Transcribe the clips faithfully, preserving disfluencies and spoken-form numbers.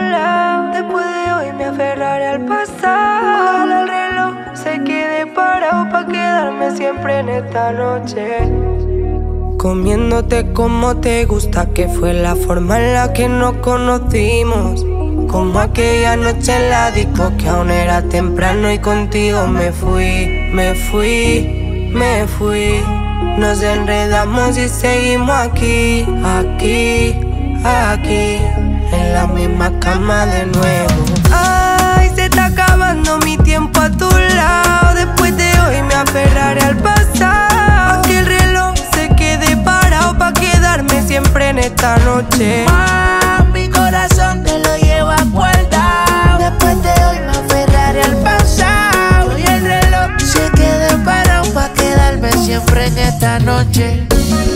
lado. Después de hoy me aferraré al pasado. Ojalá el reloj se quede parado pa' quedarme siempre en esta noche. Comiéndote como te gusta, que fue la forma en la que nos conocimos. Como aquella noche en la disco, que aún era temprano y contigo me fui, me fui, me fui. Nos enredamos y seguimos aquí, aquí, aquí, en la misma cama de nuevo. Ay, se está acabando mi tiempo a tu lado. Después de hoy me aferraré al pasado, pa' que el reloj se quede parado, pa' quedarme siempre en esta noche. Ah, mi corazón te lo llevo guardado. Después de hoy me aferraré al pasado, y el reloj se quede parado pa' quedarme siempre en esta noche.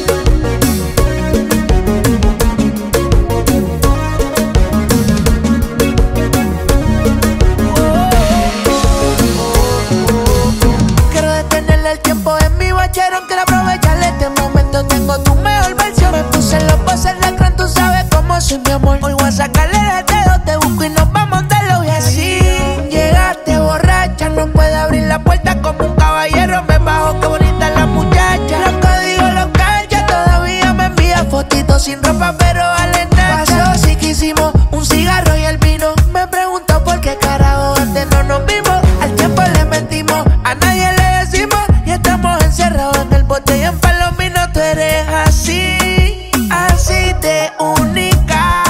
Quiero detenerle el tiempo en mi bacherón, quiero aprovecharle este momento. Tengo tu mejor versión. Me puse los poses de crán, tú sabes cómo soy, mi amor. Hoy voy a sacarle el dedo, te busco y nos vamos de lo. Y así llegaste borracha, no puede abrir la puerta como un caballero. Me bajo, qué bonita la muchacha. Los códigos los calla, todavía me envía fotitos sin ropa, pero vale nada. Pasó si quisimos un cigarro y el vino. Me pregunto por qué carajo antes no nos vimos. Al tiempo le mentimos, a nadie le decimos, y estamos encerrados en el bote y en Palomino. Tú eres así, así de única.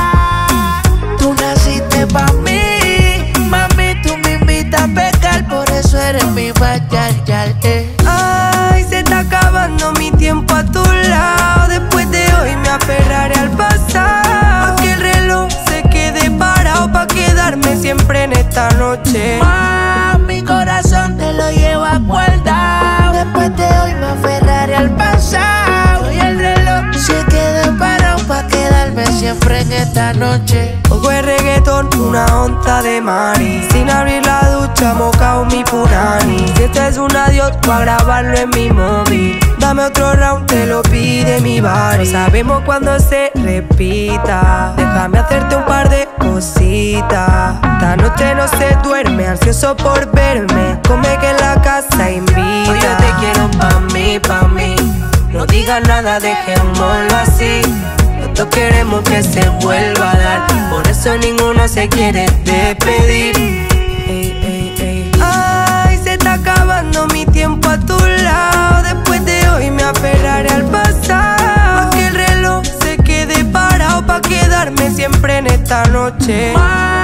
Tú naciste pa' mí, mami, tú me invitas a pecar, por eso eres mi bachar, eh. Ay, se está acabando mi tiempo a tu lado. Después de hoy me aferraré al pasado, pa' que el reloj se quede parado, pa' quedarme siempre en esta noche. Ah, mi corazón te lo llevo guardado. Después de hoy me aferraré al pasado, y el reloj se quede parado pa' quedarme siempre en esta noche. Poco de reggaetón, una onza de mari. Sin abrir la ducha, mocao mi punani. Si este es un adiós, voy a grabarlo en mi móvil. Dame otro round, te lo pide mi body. No sabemos cuándo se repita. Déjame hacerte un par de cositas. Esta noche no se duerme, ansioso por verme. Come que en la casa invita. Hoy yo te quiero pa' mí, pa' mí. No digas nada, dejémoslo así. Nosotros queremos que se vuelva a dar, por eso ninguno se quiere despedir. Ey, ey, ey. Ay, se está acabando mi tiempo a tu lado. Después de hoy me aferraré al pasado, pa' que el reloj se quede parado, pa' quedarme siempre en esta noche.